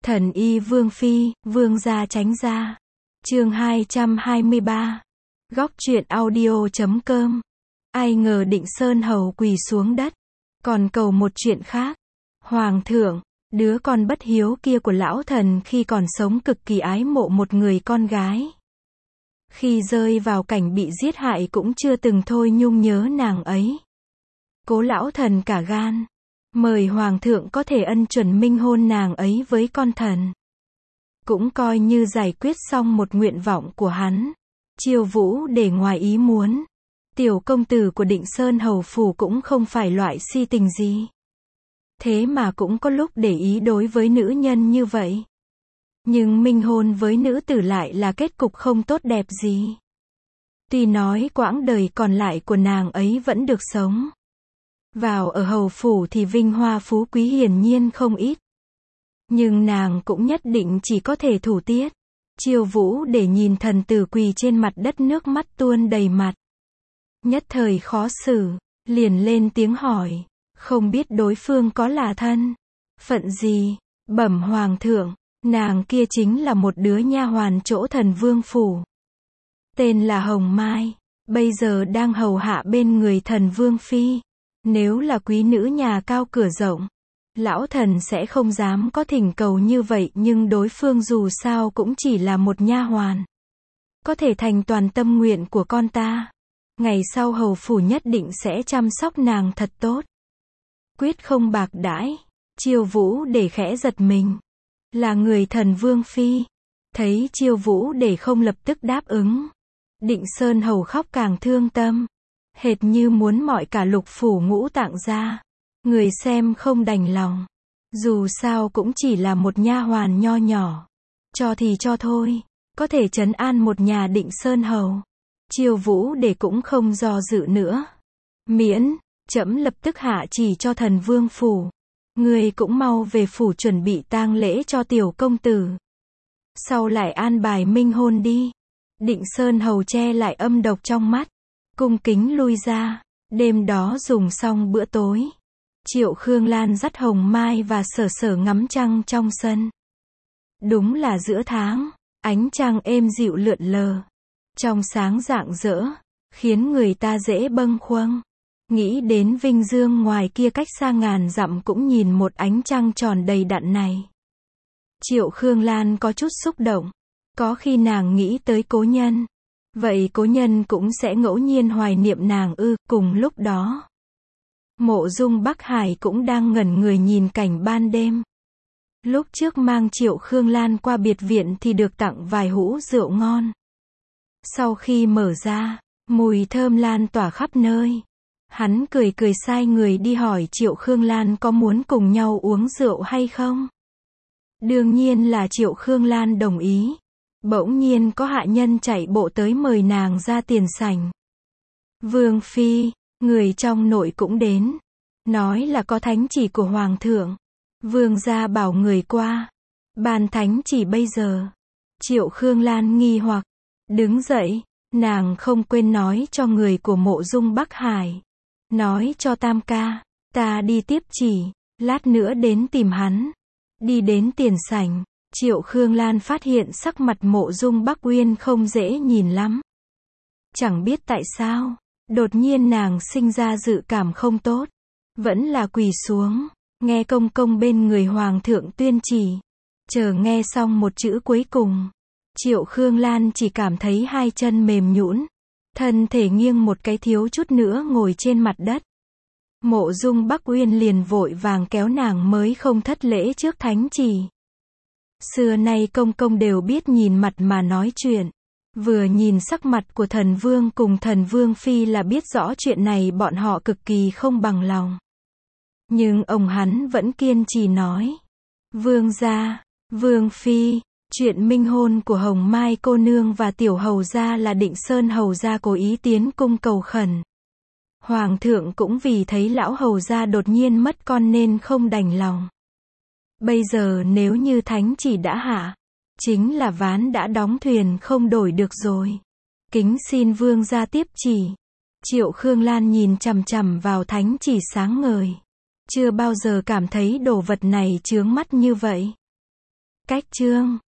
Thần y vương phi, vương gia tránh ra. Chương 223. Góc truyện audio.com. Ai ngờ Định Sơn Hầu quỳ xuống đất, còn cầu một chuyện khác. Hoàng thượng, đứa con bất hiếu kia của lão thần khi còn sống cực kỳ ái mộ một người con gái. Khi rơi vào cảnh bị giết hại cũng chưa từng thôi nhung nhớ nàng ấy. Cố lão thần cả gan, mời hoàng thượng có thể ân chuẩn minh hôn nàng ấy với con thần. Cũng coi như giải quyết xong một nguyện vọng của hắn. Chiêu Vũ để ngoài ý muốn. Tiểu công tử của Định Sơn Hầu phủ cũng không phải loại si tình gì. Thế mà cũng có lúc để ý đối với nữ nhân như vậy. Nhưng minh hôn với nữ tử lại là kết cục không tốt đẹp gì. Tuy nói quãng đời còn lại của nàng ấy vẫn được sống. Vào ở hầu phủ thì vinh hoa phú quý hiển nhiên không ít. Nhưng nàng cũng nhất định chỉ có thể thủ tiết. Chiêu Vũ để nhìn thần tử quỳ trên mặt đất nước mắt tuôn đầy mặt. Nhất thời khó xử, liền lên tiếng hỏi, không biết đối phương có là thân phận gì. Bẩm hoàng thượng, nàng kia chính là một đứa nha hoàn chỗ thần vương phủ. Tên là Hồng Mai, bây giờ đang hầu hạ bên người thần vương phi. Nếu là quý nữ nhà cao cửa rộng, lão thần sẽ không dám có thỉnh cầu như vậy, nhưng đối phương dù sao cũng chỉ là một nha hoàn. Có thể thành toàn tâm nguyện của con ta. Ngày sau hầu phủ nhất định sẽ chăm sóc nàng thật tốt. Quyết không bạc đãi. Chiêu Vũ để khẽ giật mình. Là người thần vương phi. Thấy Chiêu Vũ để không lập tức đáp ứng. Định Sơn Hầu khóc càng thương tâm. Hệt như muốn mọi cả lục phủ ngũ tạng ra. Người xem không đành lòng. Dù sao cũng chỉ là một nha hoàn nho nhỏ. Cho thì cho thôi. Có thể trấn an một nhà Định Sơn Hầu. Chiêu Vũ để cũng không do dự nữa. Miễn, trẫm lập tức hạ chỉ cho thần vương phủ. Người cũng mau về phủ chuẩn bị tang lễ cho tiểu công tử. Sau lại an bài minh hôn đi. Định Sơn Hầu che lại âm độc trong mắt. Cung kính lui ra. Đêm đó dùng xong bữa tối. Triệu Khương Lan dắt Hồng Mai và Sở Sở ngắm trăng trong sân. Đúng là giữa tháng, ánh trăng êm dịu lượn lờ. Trong sáng rạng rỡ, khiến người ta dễ bâng khuâng. Nghĩ đến Vinh Dương ngoài kia cách xa ngàn dặm cũng nhìn một ánh trăng tròn đầy đặn này. Triệu Khương Lan có chút xúc động. Có khi nàng nghĩ tới cố nhân. Vậy cố nhân cũng sẽ ngẫu nhiên hoài niệm nàng ư. Cùng lúc đó, Mộ Dung Bắc Hải cũng đang ngẩn người nhìn cảnh ban đêm. Lúc trước mang Triệu Khương Lan qua biệt viện thì được tặng vài hũ rượu ngon. Sau khi mở ra, mùi thơm lan tỏa khắp nơi. Hắn cười cười sai người đi hỏi Triệu Khương Lan có muốn cùng nhau uống rượu hay không. Đương nhiên là Triệu Khương Lan đồng ý. Bỗng nhiên có hạ nhân chạy bộ tới mời nàng ra tiền sảnh. Vương phi, người trong nội cũng đến. Nói là có thánh chỉ của hoàng thượng. Vương gia bảo người qua. Ban thánh chỉ bây giờ. Triệu Khương Lan nghi hoặc. Đứng dậy, nàng không quên nói cho người của Mộ Dung Bắc Hải. Nói cho Tam ca, ta đi tiếp chỉ, lát nữa đến tìm hắn. Đi đến tiền sảnh, Triệu Khương Lan phát hiện sắc mặt Mộ Dung Bắc Uyên không dễ nhìn lắm. Chẳng biết tại sao, đột nhiên nàng sinh ra dự cảm không tốt. Vẫn là quỳ xuống, nghe công công bên người hoàng thượng tuyên chỉ. Chờ nghe xong một chữ cuối cùng, Triệu Khương Lan chỉ cảm thấy hai chân mềm nhũn, thân thể nghiêng một cái thiếu chút nữa ngồi trên mặt đất. Mộ Dung Bắc Uyên liền vội vàng kéo nàng mới không thất lễ trước thánh chỉ. Xưa nay công công đều biết nhìn mặt mà nói chuyện. Vừa nhìn sắc mặt của thần vương cùng thần vương phi là biết rõ chuyện này bọn họ cực kỳ không bằng lòng. Nhưng ông hắn vẫn kiên trì nói. Vương gia, vương phi, chuyện minh hôn của Hồng Mai cô nương và tiểu hầu gia là Định Sơn hầu gia cố ý tiến cung cầu khẩn. Hoàng thượng cũng vì thấy lão hầu gia đột nhiên mất con nên không đành lòng. Bây giờ nếu như thánh chỉ đã hạ, chính là ván đã đóng thuyền không đổi được rồi. Kính xin vương gia tiếp chỉ. Triệu Khương Lan nhìn chằm chằm vào thánh chỉ sáng ngời. Chưa bao giờ cảm thấy đồ vật này chướng mắt như vậy. Cách chương